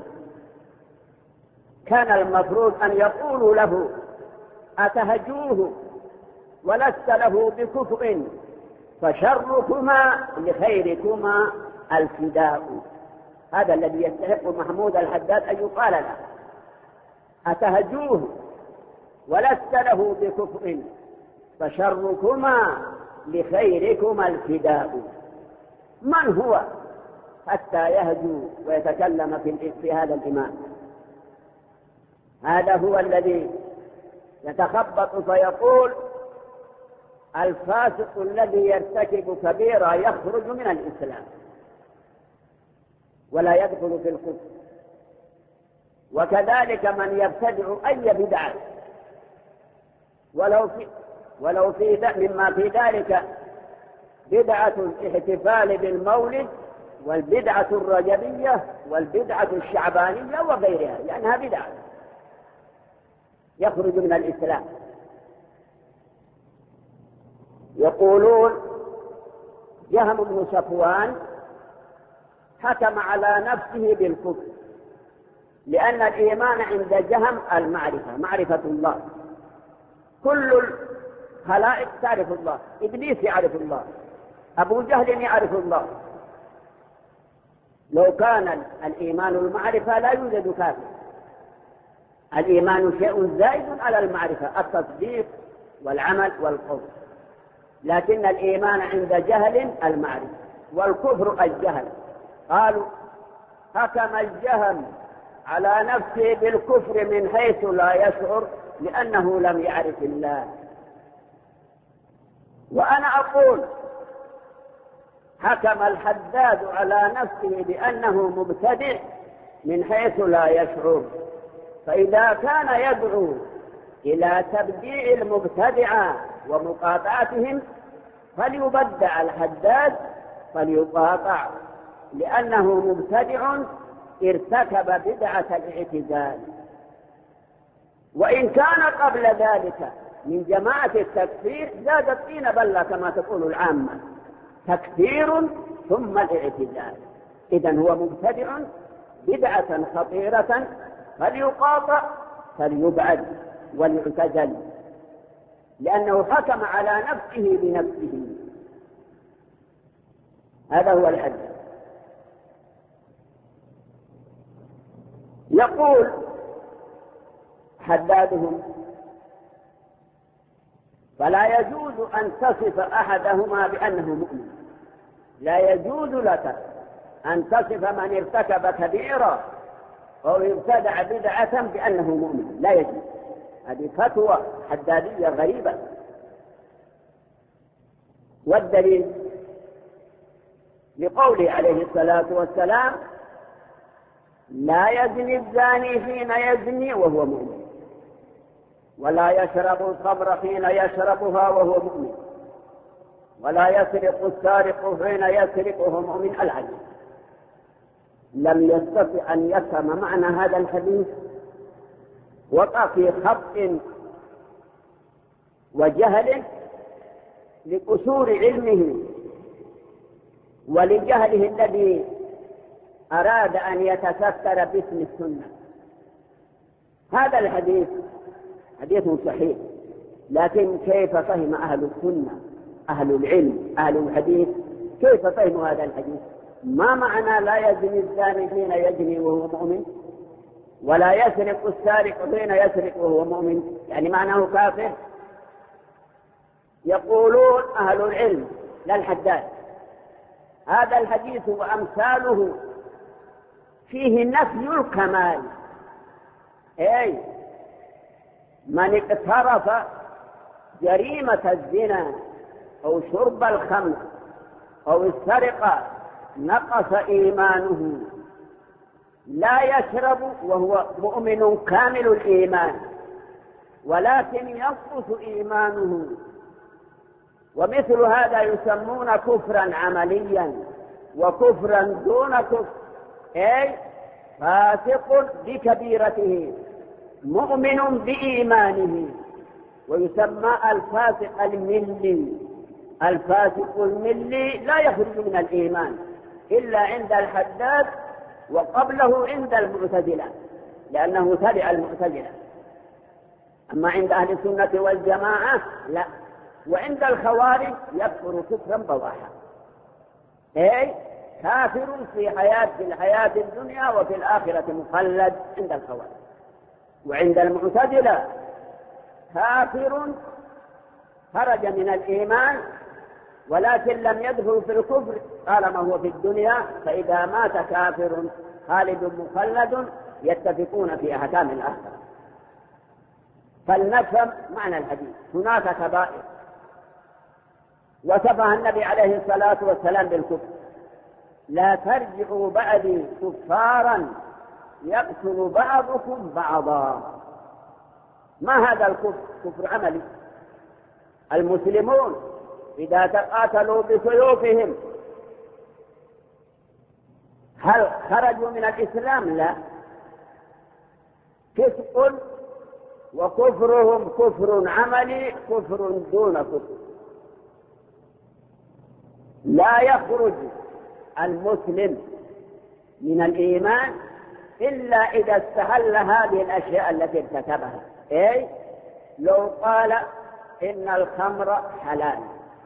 C: كان المفروض أن يقولوا له: أتهجوه ولست له بكفء فشركما لخيركما الفداء. هذا الذي يستحق محمود الحداد أن يقال له: أتهجوه ولست له بكفء فشركما لخيركما الفداء. من هو حتى يهجو ويتكلم في, في هذا الإمام؟ هذا هو الذي يتخبط فيقول: الفاسق الذي يرتكب كبيرة يخرج من الإسلام ولا يدخل في الكفر. وكذلك من يبتدع أي بدعة ولو في ولو في مما في ذلك بدعة الاحتفال بالمولد والبدعة الرجبية والبدعة الشعبانية وغيرها، لأنها بدعة، يخرج من الإسلام. يقولون جهم بن صفوان حكم على نفسه بالكفر، لأن الإيمان عند جهم المعرفة، معرفة الله. كل الخلائق تعرف الله، إبليس يعرف الله، أبو جهل يعرف الله. لو كان الإيمان المعرفة لا يوجد كافر. الإيمان شيء زائد على المعرفة، التصديق والعمل والقول، لكن الإيمان عند جهل المعرفة، والكفر الجهل. قالوا حكم الجهم على نفسه بالكفر من حيث لا يشعر لأنه لم يعرف الله. وأنا أقول حكم الحداد على نفسه بأنه مبتدع من حيث لا يشعر، فإذا كان يدعو إلى تبديع المبتدعة ومقاطعتهم فليبدع الحداد فليقاطع، لأنه مبتدع ارتكب بدعة الاعتزال. وإن كان قبل ذلك من جماعة التكفير زاد الطين بلة كما تقول العامة، تكفير ثم الاعتزال. إذن هو مبتدع بدعة خطيرة فليقاطع فليبعد وليعتزل، لأنه حكم على نفسه بنفسه. هذا هو الحد. يقول حدادهم فلا يجوز أن تصف أحدهما بأنه مؤمن. لا يجوز لك أن تصف من ارتكب كبيرة أو ابتدع بدعة بأنه مؤمن، لا يجوز. هذه فتوى حدادية غريبة. والدليل لقوله عليه الصلاة والسلام لا يزني الزاني حين يزني وهو مؤمن، ولا يشرب الخمر حين يشربها وهو مؤمن، ولا يسرق السارق حين يسرق وهو مؤمن. العجيب لم يستطع أن يفهم معنى هذا الحديث، وقع في خط وجهل لقصور علمه ولجهله الذي أراد أن يتستر باسم السنة. هذا الحديث حديث صحيح، لكن كيف فهم أهل السنة أهل العلم أهل الحديث كيف فهموا هذا الحديث؟ ما معنى لا يزني الزاني حين يزني وهو مؤمن، ولا يسرق السارق حين يسرق وهو مؤمن؟ يعني معناه كافر. يقولون أهل العلم لا الحداد هذا الحديث وأمثاله فيه نفي الكمال، أي من اقترف جريمة الزنا أو شرب الخمر أو السرقة نقص إيمانه، لا يشرب وهو مؤمن كامل الإيمان، ولكن ينقص إيمانه. ومثل هذا يسمون كفرا عمليا وكفرا دون كفر، أي فاسق بكبيرته مؤمن بإيمانه، ويسمى الفاسق الملي. الفاسق الملي لا يخرج من الإيمان إلا عند الحداد وقبله عند المعتزلة، لأنه تبع المعتزلة. أما عند أهل السنة والجماعة لا. وعند الخوارج يكفر كفرا بواحا، أي كافر في حياة في الحياة الدنيا وفي الآخرة مخلد عند الخوارج. وعند المعتزلة كافر خرج من الإيمان ولكن لم يدخل في الكفر طالما هو في الدنيا، فإذا مات كافر خالد مخلد يتفقون في أحكام الآخرة. فلنفهم معنى الحديث. هناك كبائر وصفها النبي عليه الصلاة والسلام بالكفر: لا ترجعوا بعدي كفارا يقتل بعضكم بعضا. ما هذا الكفر؟ كفر عملي. المسلمون إذا تقاتلوا بسيوفهم هل خرجوا من الإسلام؟ لا. فسق وكفرهم كفر عملي، كفر دون كفر. لا يخرج المسلم من الإيمان إلا إذا استحل هذه الأشياء التي ارتكبها. أي لو قال إن الخمر حلال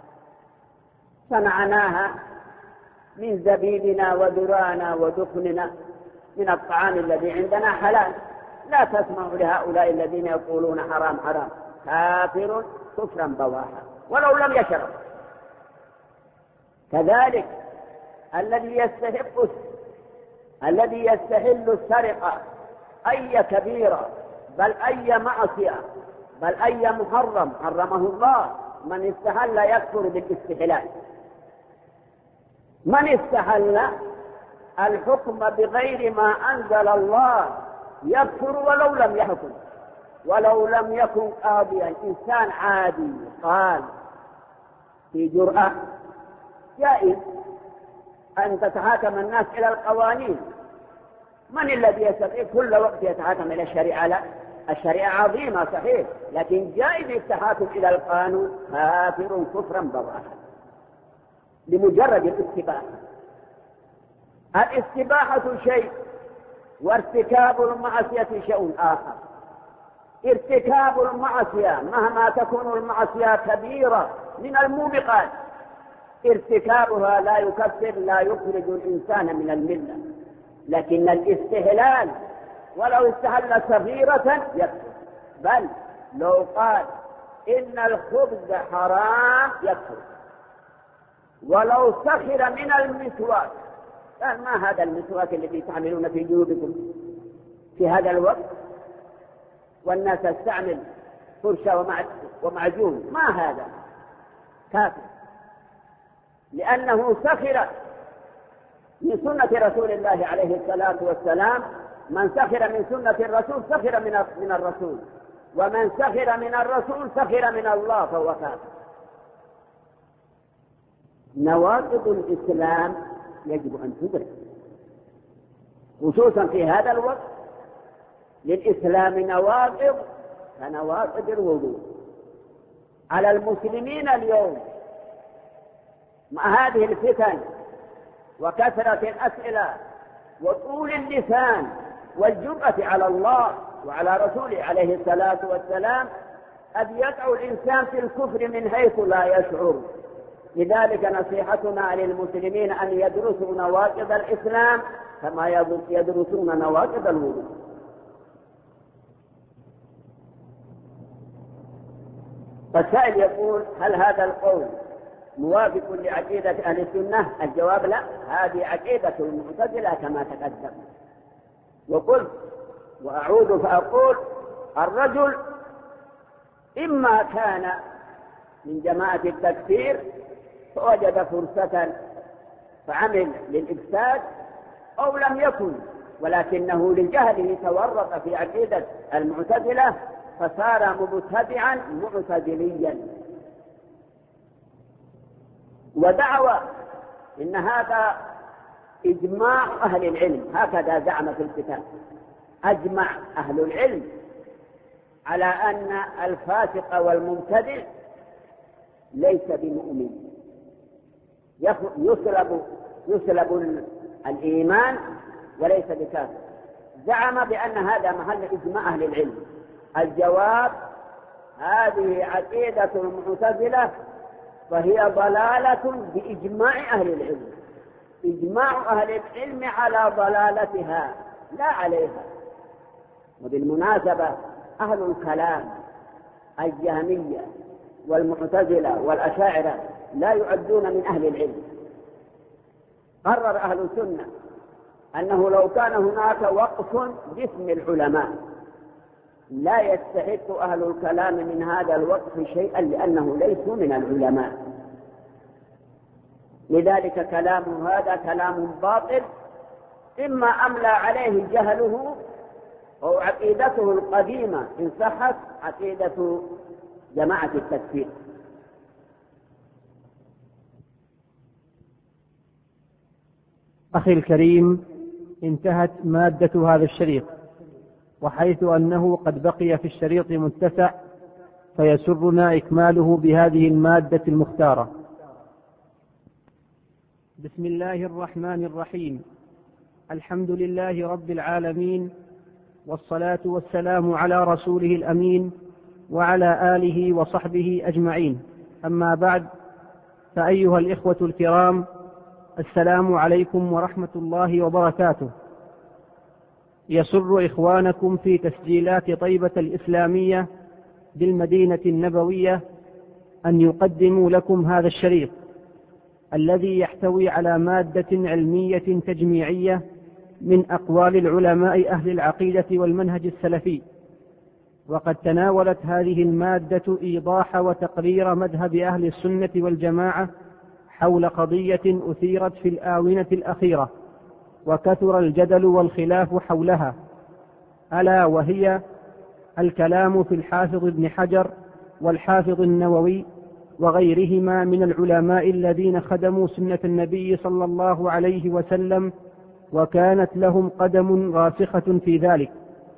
C: صنعناها من زبيبنا وذرانا ودخننا من الطعام الذي عندنا حلال، لا تسمعوا لهؤلاء الذين يقولون حرام حرام، كافر كفرا بواحا ولو لم يشرب. كذلك الذي يستحق الذي يستحل السرقة أي كبيرة بل أي معصية بل أي محرم حرمه الله، من استحل يكفر بالاستحلال. من استحل الحكم بغير ما أنزل الله يكفر ولو لم يحكم، ولو لم يكن قاضيا، إنسان عادي قال في جرأة جائز أن تتحاكم الناس إلى القوانين. من الذي يستطيع كل وقت يتحاكم إلى الشريعة؟ لا، الشريعة عظيمة صحيح، لكن جائز التحاكم إلى القانون، كافر كفرا بواحا لمجرد الاستباحة. الاستباحة شيء وارتكاب المعصية شيء آخر. ارتكاب المعصية مهما تكون المعصية كبيرة من الموبقات، ارتكابها لا يكفر لا يخرج الإنسان من الملة، لكن الاستهلال ولو استهل صغيرة يكفر، بل لو قال إن الخبز حرام يكفر، ولو سخر من المسواك قال ما هذا المسواك الذي تعملون في جيوبكم في هذا الوقت والناس تستعمل فرشة ومعجون، ما هذا؟ كافر، لأنه سخر من سنة رسول الله عليه الصلاة والسلام. من سخر من سنة الرسول سخر من الرسول، ومن سخر من الرسول سخر من الله فهو كافر. نواقض الإسلام يجب أن تدرك، خصوصا في هذا الوقت للإسلام نواقض كنواقض الوضوء. على المسلمين اليوم مع هذه الفتن وكثرة الأسئلة وطول اللسان والجرأة على الله وعلى رسوله عليه الصلاة والسلام، قد يقع الإنسان في الكفر من حيث لا يشعر. لذلك نصيحتنا للمسلمين أن يدرسوا نواقض الإسلام كما يدرسون نواقض الوضوء. فالسائل يقول هل هذا القول موافق لعقيدة أهل السنة؟ الجواب لا، هذه عقيدة المعتزلة كما تقدم. وقلت وأعود فأقول الرجل إما كان من جماعة التكفير فوجد فرصة فعمل للإفساد، أو لم يكن ولكنه لجهله تورط في عقيدة المعتزلة فصار مبتدعا معتزليا. ودعوى إن هذا إجماع أهل العلم، هكذا زعم في الكتاب، أجمع أهل العلم على أن الفاسق والمبتدع ليس بمؤمن، يسلب يسلب الإيمان وليس بكافر. زعم بأن هذا محل إجماع أهل العلم. الجواب هذه عقيدة المعتزلة فهي ضلالة بإجماع أهل العلم، إجماع أهل العلم على ضلالتها لا عليها. وبالمناسبة أهل الكلام الجهمية والمعتزلة والأشاعرة لا يعدون من أهل العلم. قرر أهل السنة أنه لو كان هناك وقف باسم العلماء لا يستحق أهل الكلام من هذا الوقف شيئا لأنه ليسوا من العلماء. لذلك كلام هذا كلام باطل، إما أملى عليه جهله أو عقيدته القديمة إن صحت عقيدة جماعة التكفير.
A: أخي الكريم، انتهت مادة هذا الشريط، وحيث أنه قد بقي في الشريط متسع فيسرنا إكماله بهذه المادة المختارة. بسم الله الرحمن الرحيم. الحمد لله رب العالمين، والصلاة والسلام على رسوله الأمين وعلى آله وصحبه أجمعين. أما بعد، فأيها الإخوة الكرام، السلام عليكم ورحمة الله وبركاته. يسر إخوانكم في تسجيلات طيبة الإسلامية بالمدينة النبوية أن يقدموا لكم هذا الشريط الذي يحتوي على مادة علمية تجميعية من أقوال العلماء أهل العقيدة والمنهج السلفي. وقد تناولت هذه المادة إيضاح وتقرير مذهب أهل السنة والجماعة حول قضية أثيرت في الآونة الأخيرة وكثر الجدل والخلاف حولها، ألا وهي الكلام في الحافظ ابن حجر والحافظ النووي وغيرهما من العلماء الذين خدموا سنة النبي صلى الله عليه وسلم وكانت لهم قدم راسخة في ذلك.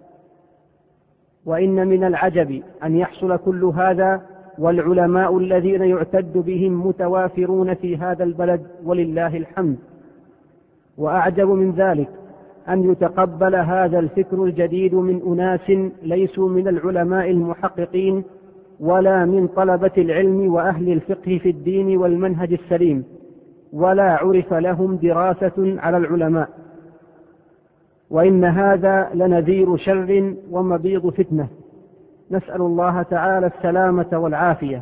A: وإن من العجب أن يحصل كل هذا والعلماء الذين يعتد بهم متوافرون في هذا البلد ولله الحمد. وأعجب من ذلك أن يتقبل هذا الفكر الجديد من أناس ليسوا من العلماء المحققين ولا من طلبة العلم وأهل الفقه في الدين والمنهج السليم، ولا عرف لهم دراسة على العلماء. وإن هذا لنذير شر ومبيض فتنة، نسأل الله تعالى السلامة والعافية.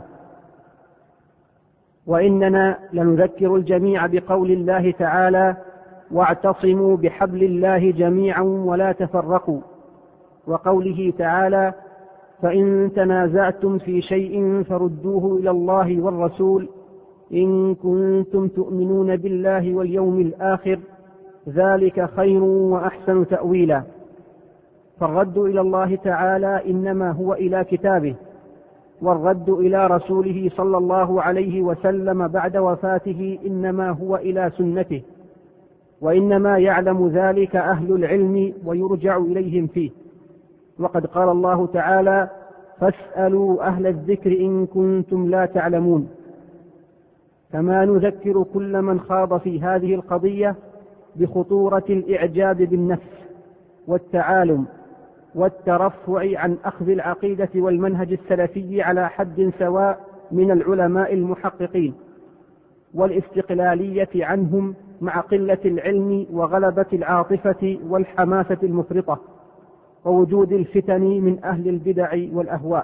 A: وإننا لنذكر الجميع بقول الله تعالى: واعتصموا بحبل الله جميعا ولا تفرقوا، وقوله تعالى: فإن تنازعتم في شيء فردوه إلى الله والرسول إن كنتم تؤمنون بالله واليوم الآخر ذلك خير وأحسن تأويلا. فالرد إلى الله تعالى إنما هو إلى كتابه، والرد إلى رسوله صلى الله عليه وسلم بعد وفاته إنما هو إلى سنته، وإنما يعلم ذلك أهل العلم ويرجع إليهم فيه. وقد قال الله تعالى: فاسألوا أهل الذكر إن كنتم لا تعلمون. كما نذكر كل من خاض في هذه القضية بخطورة الإعجاب بالنفس والتعالم والترفع عن أخذ العقيدة والمنهج السلفي على حد سواء من العلماء المحققين، والاستقلالية عنهم مع قلة العلم وغلبة العاطفة والحماسة المفرطة ووجود الفتن من أهل البدع والأهواء.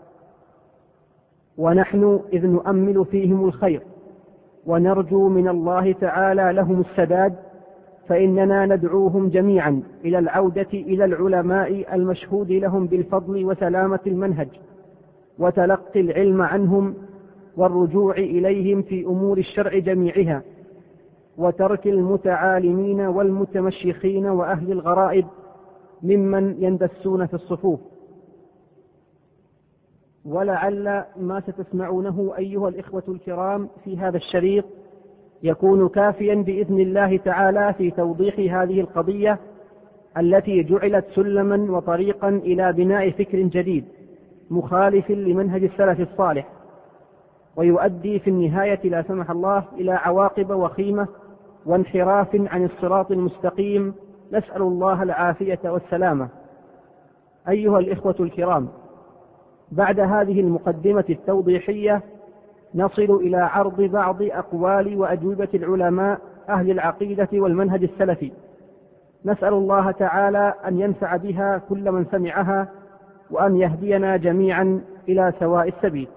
A: ونحن إذ نؤمل فيهم الخير ونرجو من الله تعالى لهم السداد، فإننا ندعوهم جميعا إلى العودة إلى العلماء المشهود لهم بالفضل وسلامة المنهج وتلقي العلم عنهم والرجوع إليهم في أمور الشرع جميعها، وترك المتعالمين والمتمشيخين وأهل الغرائب ممن يندسون في الصفوف. ولعل ما ستسمعونه أيها الإخوة الكرام في هذا الشريط يكون كافيا بإذن الله تعالى في توضيح هذه القضية التي جعلت سلما وطريقا إلى بناء فكر جديد مخالف لمنهج السلف الصالح، ويؤدي في النهاية لا سمح الله إلى عواقب وخيمة وانحراف عن الصراط المستقيم، نسأل الله العافية والسلامة. أيها الإخوة الكرام، بعد هذه المقدمة التوضيحية نصل إلى عرض بعض أقوال وأجوبة العلماء أهل العقيدة والمنهج السلفي، نسأل الله تعالى أن ينفع بها كل من سمعها وأن يهدينا جميعا إلى سواء السبيل.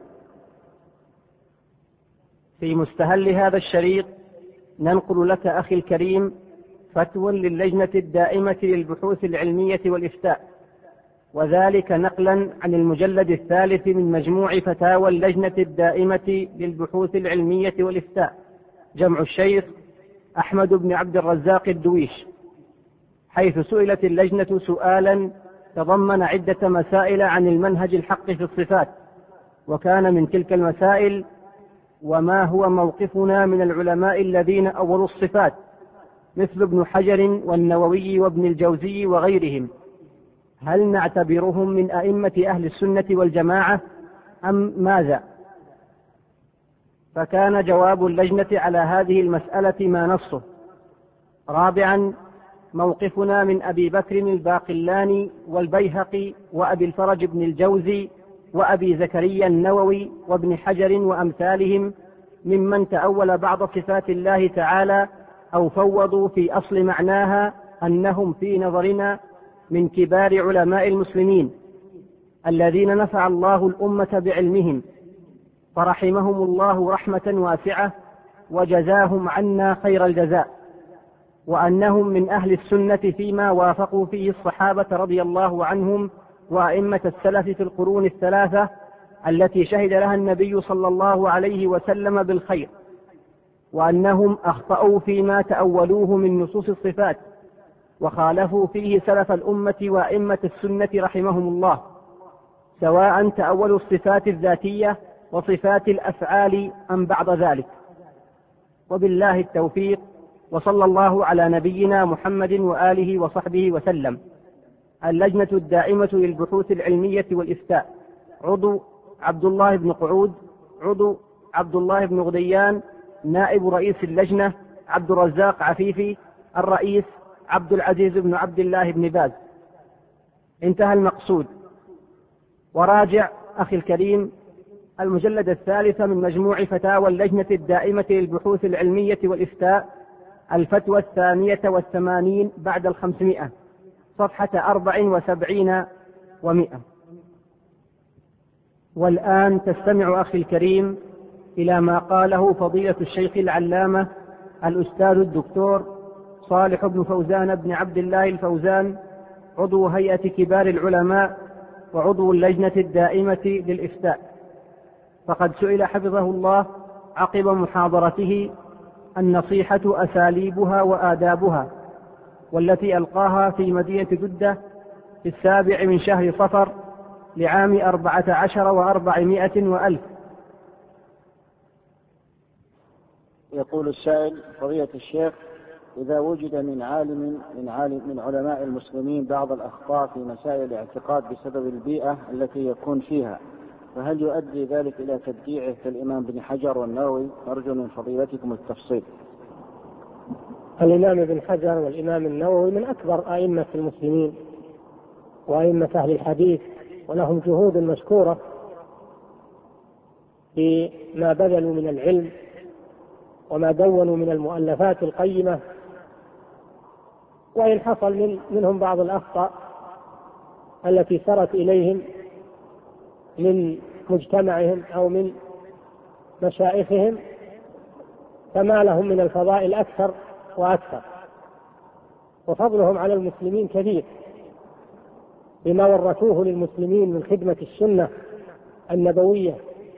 A: في مستهل هذا الشريط ننقل لك أخي الكريم فتوى للجنة الدائمة للبحوث العلمية والإفتاء، وذلك نقلا عن المجلد الثالث من مجموع فتاوى اللجنة الدائمة للبحوث العلمية والإفتاء، جمع الشيخ أحمد بن عبد الرزاق الدويش، حيث سئلت اللجنة سؤالا تضمن عدة مسائل عن المنهج الحق في الصفات، وكان من تلك المسائل: وما هو موقفنا من العلماء الذين أولوا الصفات مثل ابن حجر والنووي وابن الجوزي وغيرهم؟ هل نعتبرهم من أئمة أهل السنة والجماعة أم ماذا؟ فكان جواب اللجنة على هذه المسألة ما نصه. رابعا، موقفنا من أبي بكر الباقلاني والبيهقي وأبي الفرج بن الجوزي وأبي زكريا النووي وابن حجر وأمثالهم ممن تأول بعض صفات الله تعالى أو فوضوا في أصل معناها أنهم في نظرنا من كبار علماء المسلمين الذين نفع الله الأمة بعلمهم، فرحمهم الله رحمة واسعة وجزاهم عنا خير الجزاء، وأنهم من أهل السنة فيما وافقوا فيه الصحابة رضي الله عنهم وأئمة السلف في القرون الثلاثة التي شهد لها النبي صلى الله عليه وسلم بالخير، وأنهم أخطأوا فيما تأولوه من نصوص الصفات وخالفوا فيه سلف الأمة وأئمة السنة رحمهم الله، سواء تأولوا الصفات الذاتية وصفات الأفعال أم بعد ذلك. وبالله التوفيق، وصلى الله على نبينا محمد وآله وصحبه وسلم. اللجنة الدائمة للبحوث العلمية والإفتاء: عضو عبد الله بن قعود، عضو عبد الله بن غديان، نائب رئيس اللجنة عبد الرزاق عفيفي، الرئيس عبد العزيز بن عبد الله بن باز. انتهى المقصود. وراجع أخي الكريم المجلد الثالث من مجموع فتاوى اللجنة الدائمة للبحوث العلمية والإفتاء، الفتوى الثانية والثمانين بعد الخمسمائة، صفحة أربع وسبعين ومئة. والآن تستمع أخي الكريم إلى ما قاله فضيلة الشيخ العلامة الأستاذ الدكتور صالح بن فوزان بن عبد الله الفوزان، عضو هيئة كبار العلماء وعضو اللجنة الدائمة للإفتاء. فقد سئل حفظه الله عقب محاضرته النصيحة أساليبها وآدابها، والتي ألقاها في مدينة جدة في السابع من شهر صفر لعام أربعة عشر وأربعمائة وألف.
D: يقول السائل: فضيلة الشيخ، إذا وجد من عالم من عالم من علماء المسلمين بعض الأخطاء في مسائل الاعتقاد بسبب البيئة التي يكون فيها، فهل يؤدي ذلك إلى تبديعه كالإمام ابن حجر والنووي؟ أرجو من فضيلتكم التفصيل.
E: الإمام ابن حجر والإمام النووي من أكبر أئمة المسلمين وأئمة أهل الحديث، ولهم جهود مشكورة فيما بذلوا من العلم وما دونوا من المؤلفات القيمة. وإن حصل من منهم بعض الأخطاء التي سرت إليهم من مجتمعهم أو من مشايخهم، فما لهم من الفضائل أكثر وأكثر، وفضلهم على المسلمين كبير بما ورثوه للمسلمين من خدمة السنة النبوية.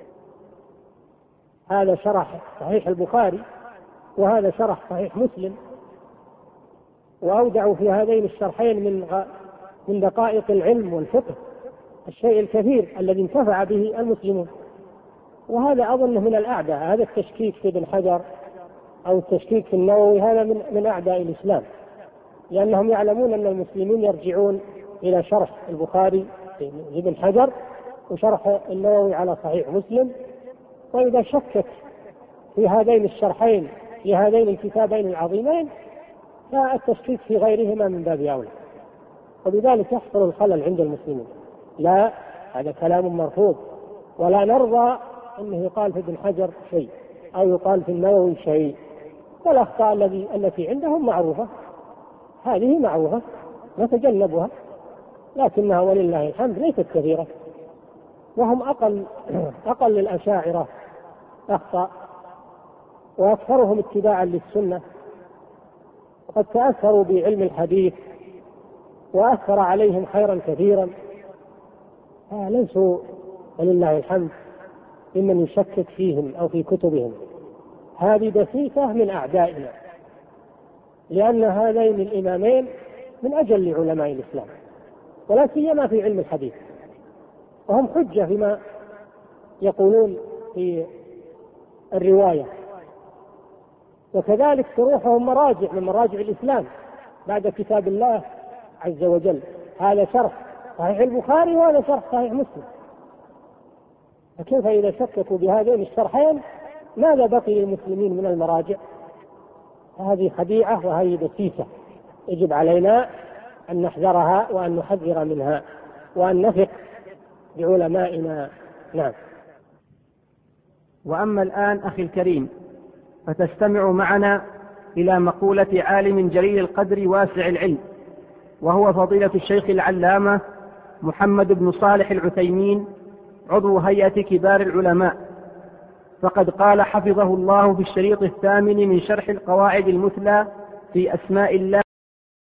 E: هذا شرح صحيح البخاري وهذا شرح صحيح مسلم، وأودعوا في هذين الشرحين من من دقائق العلم والفقه الشيء الكثير الذي انتفع به المسلمون. وهذا أظنه من الأعداء، هذا التشكيك في ابن حجر أو التشكيك في النووي هذا من من أعداء الإسلام، لأنهم يعلمون أن المسلمين يرجعون إلى شرح البخاري ابن حجر وشرح النووي على صحيح مسلم، وإذا شكت في هذين الشرحين لهذين الكتابين العظيمين فالتشكيك في غيرهما من باب أولى، وبذلك يحصل الخلل عند المسلمين. لا، هذا كلام مرفوض، ولا نرضى أنه يقال في ابن حجر شيء أو يقال في النووي شيء. والأخطاء التي التي عندهم معروفة، هذه معروفة نتجنبها، لكنها ولله الحمد ليست كثيرة، وهم أقل أقل الأشاعرة أخطاء وأكثرهم اتباعا للسنة، وقد تأثروا بعلم الحديث وأثر عليهم خيرا كثيرا، ليسوا ولله الحمد ممن يشكك فيهم أو في كتبهم. هذه دسيسة من أعدائنا، لأن هذين الإمامين من أجل علماء الإسلام ولا سيما في علم الحديث، وهم حجة فيما يقولون في الرواية، وكذلك شروحهم مراجع من مراجع الإسلام بعد كتاب الله عز وجل. هذا شرح صحيح البخاري وهذا شرح صحيح مسلم، فكيف إذا شككوا بهذين الشرحين ماذا بقي للمسلمين من المراجع؟ هذه خديعة وهذه دسيسة يجب علينا أن نحذرها وأن نحذر منها وأن نثق بعلمائنا. نعم.
A: وأما الآن أخي الكريم فتستمع معنا إلى مقولة عالم جليل القدر واسع العلم، وهو فضيلة الشيخ العلامة محمد بن صالح العثيمين عضو هيئة كبار العلماء، فقد قال حفظه الله في الشريط الثامن من شرح القواعد المثلى في أسماء الله